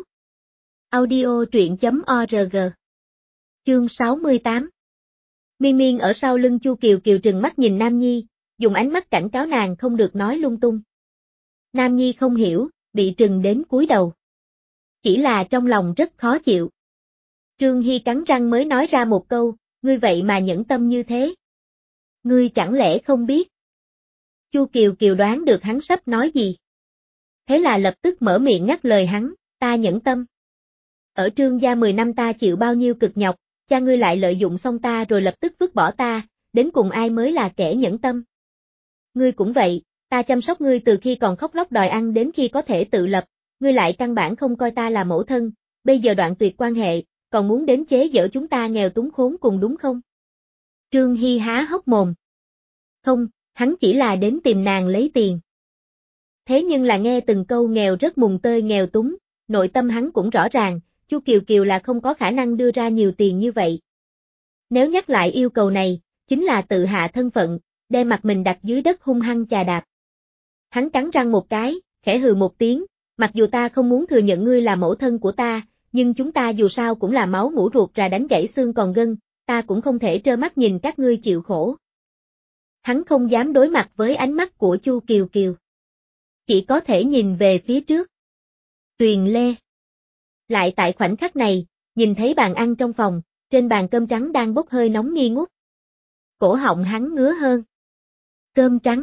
Audio truyện chấm org. Chương sáu mươi tám. Miên Miên ở sau lưng Chu Kiều Kiều trừng mắt nhìn Nam Nhi, dùng ánh mắt cảnh cáo nàng không được nói lung tung. Nam Nhi không hiểu, bị trừng đến cúi đầu. Chỉ là trong lòng rất khó chịu. Trương Hy cắn răng mới nói ra một câu, ngươi vậy mà nhẫn tâm như thế. Ngươi chẳng lẽ không biết? Chu Kiều Kiều đoán được hắn sắp nói gì. Thế là lập tức mở miệng ngắt lời hắn, ta nhẫn tâm. Ở Trương gia mười năm ta chịu bao nhiêu cực nhọc, cha ngươi lại lợi dụng xong ta rồi lập tức vứt bỏ ta, đến cùng ai mới là kẻ nhẫn tâm. Ngươi cũng vậy, ta chăm sóc ngươi từ khi còn khóc lóc đòi ăn đến khi có thể tự lập, ngươi lại căn bản không coi ta là mẫu thân, bây giờ đoạn tuyệt quan hệ, còn muốn đến chế giễu chúng ta nghèo túng khốn cùng đúng không? Trương Hy há hốc mồm. Không, hắn chỉ là đến tìm nàng lấy tiền. Thế nhưng là nghe từng câu nghèo rất mùng tơi nghèo túng, nội tâm hắn cũng rõ ràng, Chu Kiều Kiều là không có khả năng đưa ra nhiều tiền như vậy. Nếu nhắc lại yêu cầu này, chính là tự hạ thân phận, đem mặt mình đặt dưới đất hung hăng chà đạp. Hắn cắn răng một cái, khẽ hừ một tiếng, mặc dù ta không muốn thừa nhận ngươi là mẫu thân của ta, nhưng chúng ta dù sao cũng là máu mủ ruột rà đánh gãy xương còn gân, ta cũng không thể trơ mắt nhìn các ngươi chịu khổ. Hắn không dám đối mặt với ánh mắt của Chu Kiều Kiều. Chỉ có thể nhìn về phía trước. Tuyền Lê. Lại tại khoảnh khắc này, nhìn thấy bàn ăn trong phòng, trên bàn cơm trắng đang bốc hơi nóng nghi ngút. Cổ họng hắn ngứa hơn. Cơm trắng.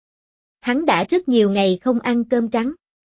Hắn đã rất nhiều ngày không ăn cơm trắng.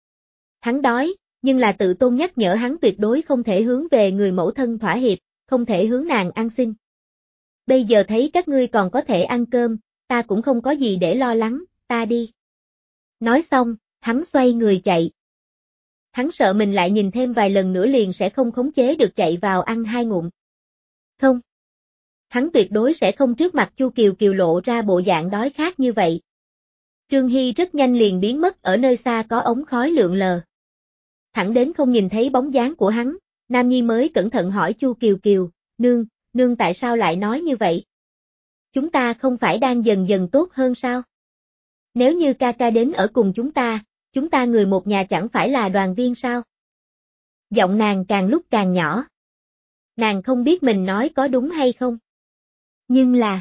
Hắn đói, nhưng là tự tôn nhắc nhở hắn tuyệt đối không thể hướng về người mẫu thân thỏa hiệp, không thể hướng nàng ăn xin. Bây giờ thấy các ngươi còn có thể ăn cơm, ta cũng không có gì để lo lắng, ta đi. Nói xong, hắn xoay người chạy. Hắn sợ mình lại nhìn thêm vài lần nữa liền sẽ không khống chế được chạy vào ăn hai ngụm. Không. Hắn tuyệt đối sẽ không trước mặt Chu Kiều Kiều lộ ra bộ dạng đói khát như vậy. Trương Hy rất nhanh liền biến mất ở nơi xa có ống khói lượn lờ. Thẳng đến không nhìn thấy bóng dáng của hắn, Nam Nhi mới cẩn thận hỏi Chu Kiều Kiều, nương, nương tại sao lại nói như vậy? Chúng ta không phải đang dần dần tốt hơn sao? Nếu như ca ca đến ở cùng chúng ta, chúng ta người một nhà chẳng phải là đoàn viên sao? Giọng nàng càng lúc càng nhỏ. Nàng không biết mình nói có đúng hay không. Nhưng là...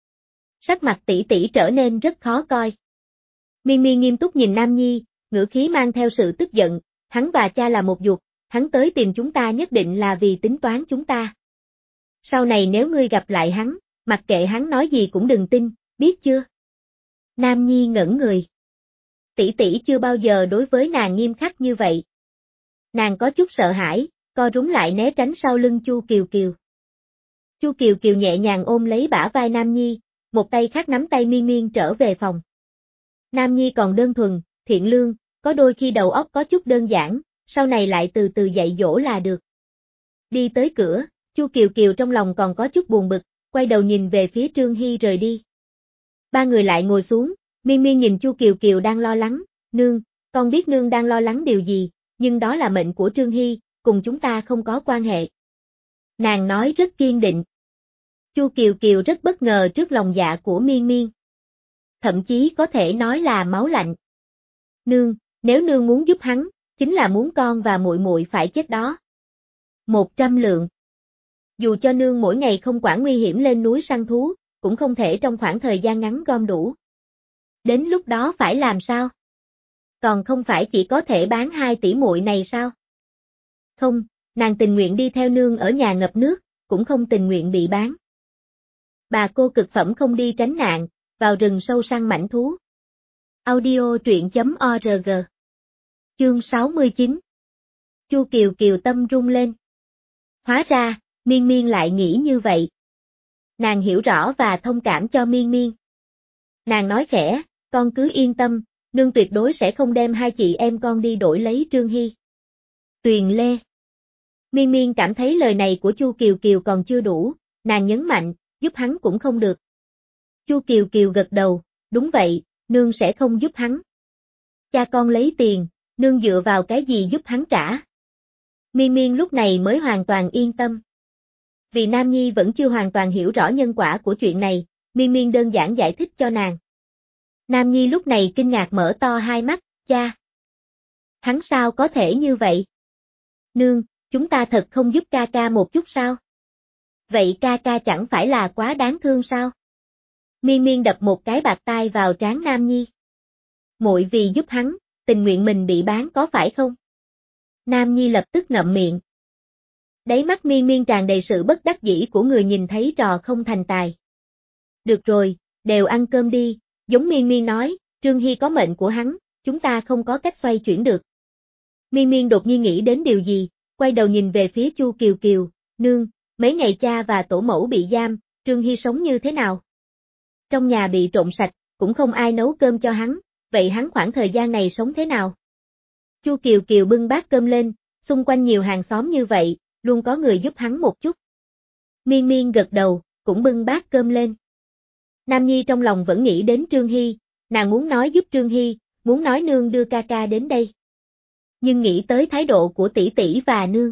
Sắc mặt tỷ tỷ trở nên rất khó coi. Miên Miên nghiêm túc nhìn Nam Nhi, ngữ khí mang theo sự tức giận, hắn và cha là một ruột, hắn tới tìm chúng ta nhất định là vì tính toán chúng ta. Sau này nếu ngươi gặp lại hắn, mặc kệ hắn nói gì cũng đừng tin, biết chưa? Nam Nhi ngẩn người. Tỷ tỷ chưa bao giờ đối với nàng nghiêm khắc như vậy. Nàng có chút sợ hãi, co rúm lại né tránh sau lưng Chu Kiều Kiều. Chu Kiều Kiều nhẹ nhàng ôm lấy bả vai Nam Nhi, một tay khác nắm tay Miên Miên trở về phòng. Nam Nhi còn đơn thuần, thiện lương, có đôi khi đầu óc có chút đơn giản, sau này lại từ từ dạy dỗ là được. Đi tới cửa, Chu Kiều Kiều trong lòng còn có chút buồn bực, quay đầu nhìn về phía Trương Hy rời đi. Ba người lại ngồi xuống, Miên Miên nhìn Chu Kiều Kiều đang lo lắng, nương, con biết nương đang lo lắng điều gì, nhưng đó là mệnh của Trương Hy, cùng chúng ta không có quan hệ. Nàng nói rất kiên định. Chu Kiều Kiều rất bất ngờ trước lòng dạ của Miên Miên. Thậm chí có thể nói là máu lạnh. Nương, nếu nương muốn giúp hắn, chính là muốn con và muội muội phải chết đó. Một trăm lượng. Dù cho nương mỗi ngày không quản nguy hiểm lên núi săn thú, cũng không thể trong khoảng thời gian ngắn gom đủ. Đến lúc đó phải làm sao? Còn không phải chỉ có thể bán hai tỷ muội này sao? Không, nàng tình nguyện đi theo nương ở nhà ngập nước, cũng không tình nguyện bị bán. Bà cô cực phẩm không đi tránh nạn, vào rừng sâu săn mãnh thú. Audio truyện chấm org. Chương sáu mươi chín. Chu Kiều Kiều tâm rung lên. Hóa ra, Miên Miên lại nghĩ như vậy. Nàng hiểu rõ và thông cảm cho Miên Miên. Nàng nói khẽ, con cứ yên tâm, nương tuyệt đối sẽ không đem hai chị em con đi đổi lấy Trương Hy. Tuyền Lê. Miên Miên cảm thấy lời này của Chu Kiều Kiều còn chưa đủ, nàng nhấn mạnh, giúp hắn cũng không được. Chu Kiều Kiều gật đầu, đúng vậy, nương sẽ không giúp hắn. Cha con lấy tiền, nương dựa vào cái gì giúp hắn trả. Miên Miên lúc này mới hoàn toàn yên tâm. Vì Nam Nhi vẫn chưa hoàn toàn hiểu rõ nhân quả của chuyện này, Miên Miên đơn giản giải thích cho nàng. Nam Nhi lúc này kinh ngạc mở to hai mắt, Cha! Hắn sao có thể như vậy? Nương, chúng ta thật không giúp ca ca một chút sao? Vậy ca ca chẳng phải là quá đáng thương sao? Miên Miên đập một cái bạt tai vào trán Nam Nhi. Muội vì giúp hắn, tình nguyện mình bị bán có phải không? Nam Nhi lập tức ngậm miệng. Đáy mắt Miên Miên tràn đầy sự bất đắc dĩ của người nhìn thấy trò không thành tài. Được rồi, đều ăn cơm đi, giống Miên Miên nói, Trương Hy có mệnh của hắn, chúng ta không có cách xoay chuyển được. Miên Miên đột nhiên nghĩ đến điều gì, quay đầu nhìn về phía Chu Kiều Kiều, nương, mấy ngày cha và tổ mẫu bị giam, Trương Hy sống như thế nào? Trong nhà bị trộn sạch, cũng không ai nấu cơm cho hắn, vậy hắn khoảng thời gian này sống thế nào? Chu Kiều Kiều bưng bát cơm lên, xung quanh nhiều hàng xóm như vậy, luôn có người giúp hắn một chút. Miên Miên gật đầu, cũng bưng bát cơm lên. Nam Nhi trong lòng vẫn nghĩ đến Trương Hy, nàng muốn nói giúp Trương Hy, muốn nói nương đưa ca ca đến đây. Nhưng nghĩ tới thái độ của tỷ tỷ và nương.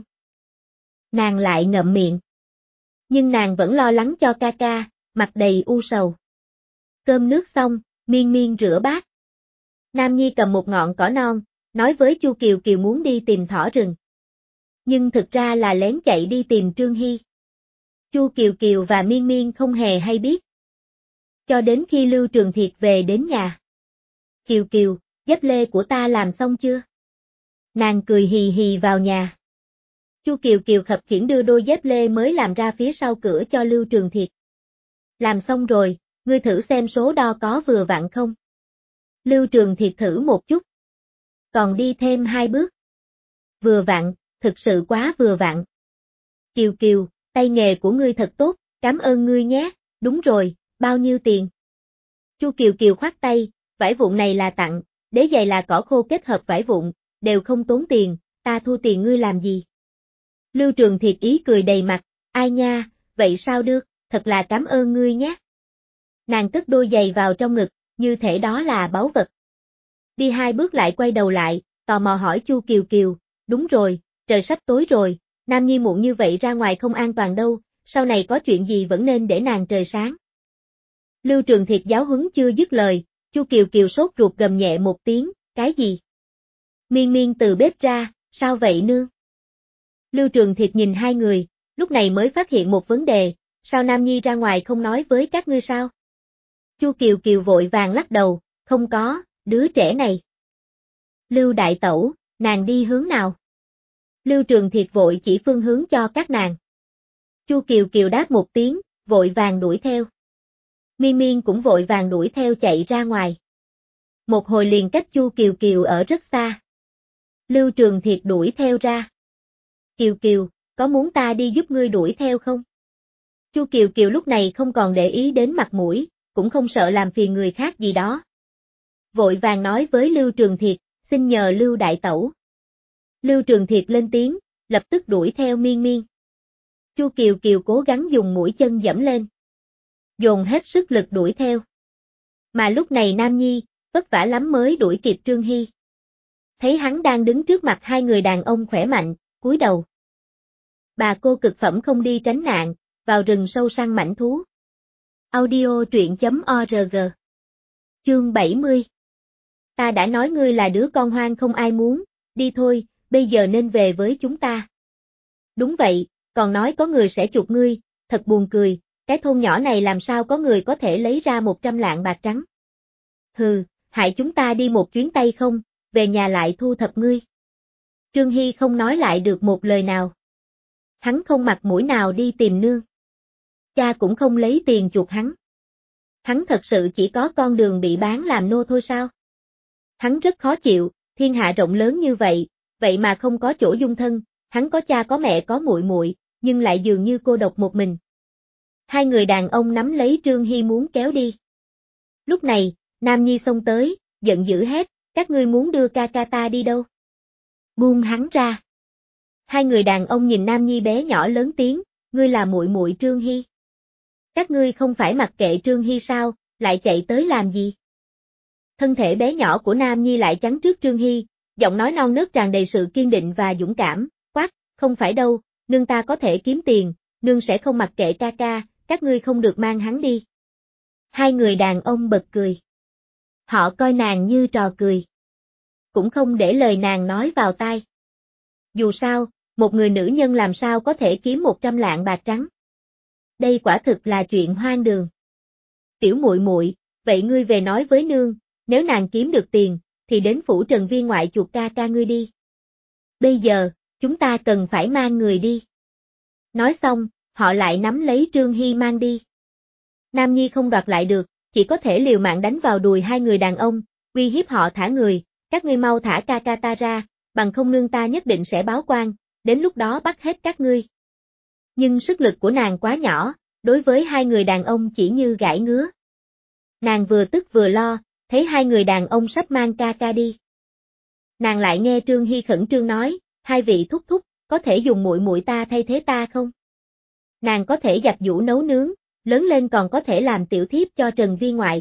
Nàng lại ngậm miệng. Nhưng nàng vẫn lo lắng cho ca ca, mặt đầy u sầu. Cơm nước xong, Miên Miên rửa bát. Nam Nhi cầm một ngọn cỏ non, nói với Chu Kiều Kiều muốn đi tìm thỏ rừng. Nhưng thực ra là lén chạy đi tìm Trương Hy. Chu Kiều Kiều và Miên Miên không hề hay biết. Cho đến khi Lưu Trường Thiệt về đến nhà. Kiều Kiều, dép lê của ta làm xong chưa? Nàng cười hì hì vào nhà. Chu Kiều Kiều khập khiễng đưa đôi dép lê mới làm ra phía sau cửa cho Lưu Trường Thiệt. Làm xong rồi, ngươi thử xem số đo có vừa vặn không? Lưu Trường Thiệt thử một chút. Còn đi thêm hai bước. Vừa vặn, thực sự quá vừa vặn. Kiều Kiều, tay nghề của ngươi thật tốt, cảm ơn ngươi nhé, đúng rồi, bao nhiêu tiền? Chu Kiều Kiều khoát tay, vải vụn này là tặng, đế giày là cỏ khô kết hợp vải vụn, đều không tốn tiền, ta thu tiền ngươi làm gì? Lưu Trường Thiệt ý cười đầy mặt, ai nha, vậy sao được, thật là cảm ơn ngươi nhé. Nàng cất đôi giày vào trong ngực, như thể đó là báu vật. Đi hai bước lại quay đầu lại, tò mò hỏi Chu Kiều Kiều, đúng rồi, trời sắp tối rồi, Nam Nhi muộn như vậy ra ngoài không an toàn đâu, sau này có chuyện gì vẫn nên để nàng trời sáng. Lưu Trường Thiệt giáo huấn chưa dứt lời, Chu Kiều Kiều sốt ruột gầm nhẹ một tiếng, cái gì? Miên Miên từ bếp ra, sao vậy nương? Lưu Trường Thiệt nhìn hai người, lúc này mới phát hiện một vấn đề, sao Nam Nhi ra ngoài không nói với các ngươi sao? Chu Kiều Kiều vội vàng lắc đầu, không có, đứa trẻ này. Lưu Đại Tẩu, nàng đi hướng nào? Lưu Trường Thiệt vội chỉ phương hướng cho các nàng. Chu Kiều Kiều đáp một tiếng, vội vàng đuổi theo. Miên Miên cũng vội vàng đuổi theo chạy ra ngoài. Một hồi liền cách Chu Kiều Kiều ở rất xa. Lưu Trường Thiệt đuổi theo ra. Kiều Kiều, có muốn ta đi giúp ngươi đuổi theo không? Chu Kiều Kiều lúc này không còn để ý đến mặt mũi, cũng không sợ làm phiền người khác gì đó. Vội vàng nói với Lưu Trường Thiệt, xin nhờ Lưu Đại Tẩu. Lưu Trường Thiệt lên tiếng, lập tức đuổi theo Miên Miên. Chu Kiều Kiều cố gắng dùng mũi chân dẫm lên. Dồn hết sức lực đuổi theo. Mà lúc này Nam Nhi, vất vả lắm mới đuổi kịp Trương Hy. Thấy hắn đang đứng trước mặt hai người đàn ông khỏe mạnh, cúi đầu. Bà cô cực phẩm không đi tránh nạn, vào rừng sâu săn mãnh thú. Audio truyện chấm org. Chương bảy mươi. Ta đã nói ngươi là đứa con hoang không ai muốn, đi thôi, bây giờ nên về với chúng ta. Đúng vậy, còn nói có người sẽ chuộc ngươi, thật buồn cười, cái thôn nhỏ này làm sao có người có thể lấy ra một trăm lạng bạc trắng. Hừ, hại chúng ta đi một chuyến tay không, về nhà lại thu thập ngươi. Trương Hy không nói lại được một lời nào. Hắn không mặt mũi nào đi tìm nương. Cha cũng không lấy tiền chuộc hắn. Hắn thật sự chỉ có con đường bị bán làm nô thôi sao? Hắn rất khó chịu, thiên hạ rộng lớn như vậy, vậy mà không có chỗ dung thân, hắn có cha có mẹ có muội muội, nhưng lại dường như cô độc một mình. Hai người đàn ông nắm lấy Trương Hy muốn kéo đi. Lúc này, Nam Nhi xông tới, giận dữ hét, các ngươi muốn đưa ca ca ta đi đâu? Buông hắn ra. Hai người đàn ông nhìn Nam Nhi bé nhỏ lớn tiếng, ngươi là muội muội Trương Hy. Các ngươi không phải mặc kệ Trương Hy sao, lại chạy tới làm gì? Thân thể bé nhỏ của Nam Nhi lại chắn trước Trương Hy, giọng nói non nớt tràn đầy sự kiên định và dũng cảm, quát, không phải đâu, nương ta có thể kiếm tiền, nương sẽ không mặc kệ ca ca, các ngươi không được mang hắn đi. Hai người đàn ông bật cười. Họ coi nàng như trò cười. cũng không để lời nàng nói vào tai. Dù sao, một người nữ nhân làm sao có thể kiếm một trăm lạng bạc trắng. Đây quả thực là chuyện hoang đường. Tiểu muội muội, vậy ngươi về nói với nương, nếu nàng kiếm được tiền, thì đến phủ Trần Viên ngoại chuộc ca ca ngươi đi. Bây giờ, chúng ta cần phải mang người đi. Nói xong, họ lại nắm lấy Trương Hy mang đi. Nam Nhi không đoạt lại được, chỉ có thể liều mạng đánh vào đùi hai người đàn ông, uy hiếp họ thả người, các ngươi mau thả ca ca ta ra, bằng không nương ta nhất định sẽ báo quan, đến lúc đó bắt hết các ngươi. Nhưng sức lực của nàng quá nhỏ, đối với hai người đàn ông chỉ như gãi ngứa. Nàng vừa tức vừa lo, thấy hai người đàn ông sắp mang ca ca đi. Nàng lại nghe Trương Hy khẩn trương nói, hai vị thúc thúc, có thể dùng muội muội ta thay thế ta không? Nàng có thể giặt giũ nấu nướng, lớn lên còn có thể làm tiểu thiếp cho Trần Viên ngoại.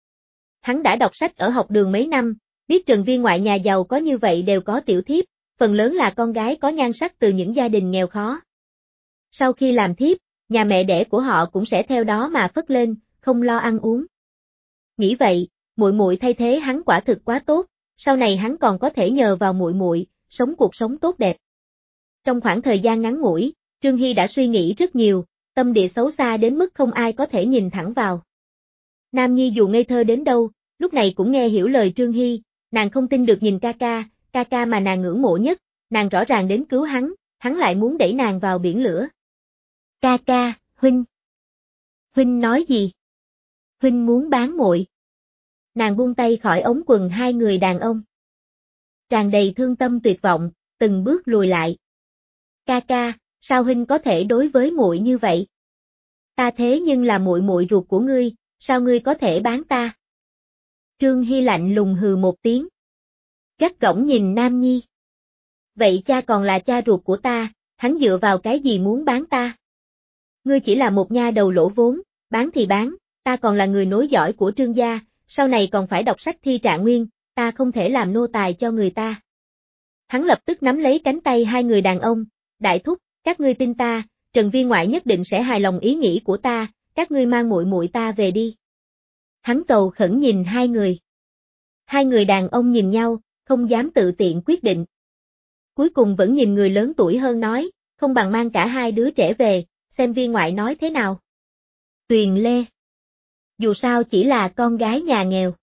Hắn đã đọc sách ở học đường mấy năm, biết Trần Viên ngoại nhà giàu có như vậy đều có tiểu thiếp, phần lớn là con gái có nhan sắc từ những gia đình nghèo khó. Sau khi làm thiếp, nhà mẹ đẻ của họ cũng sẽ theo đó mà phất lên, không lo ăn uống. Nghĩ vậy, muội muội thay thế hắn quả thực quá tốt, sau này hắn còn có thể nhờ vào muội muội, sống cuộc sống tốt đẹp. Trong khoảng thời gian ngắn ngủi, Trương Hy đã suy nghĩ rất nhiều, tâm địa xấu xa đến mức không ai có thể nhìn thẳng vào. Nam Nhi dù ngây thơ đến đâu, lúc này cũng nghe hiểu lời Trương Hy, nàng không tin được nhìn ca ca, ca ca mà nàng ngưỡng mộ nhất, nàng rõ ràng đến cứu hắn, hắn lại muốn đẩy nàng vào biển lửa. Ca ca, huynh. Huynh nói gì? Huynh muốn bán muội. Nàng buông tay khỏi ống quần hai người đàn ông. Tràn đầy thương tâm tuyệt vọng, từng bước lùi lại. Ca ca, sao huynh có thể đối với muội như vậy? Ta thế nhưng là muội muội ruột của ngươi, sao ngươi có thể bán ta? Trương Hy lạnh lùng hừ một tiếng. Gắt gỏng nhìn Nam Nhi. Vậy cha còn là cha ruột của ta, hắn dựa vào cái gì muốn bán ta? Ngươi chỉ là một nha đầu lỗ vốn, bán thì bán, ta còn là người nối dõi của Trương gia, sau này còn phải đọc sách thi trạng nguyên, ta không thể làm nô tài cho người ta. Hắn lập tức nắm lấy cánh tay hai người đàn ông, đại thúc, các ngươi tin ta, Trần Viên ngoại nhất định sẽ hài lòng ý nghĩ của ta, các ngươi mang muội muội ta về đi. Hắn cầu khẩn nhìn hai người. Hai người đàn ông nhìn nhau, không dám tự tiện quyết định. Cuối cùng vẫn nhìn người lớn tuổi hơn nói, không bằng mang cả hai đứa trẻ về, xem Viên ngoại nói thế nào. Tuyền Lê. Dù sao chỉ là con gái nhà nghèo.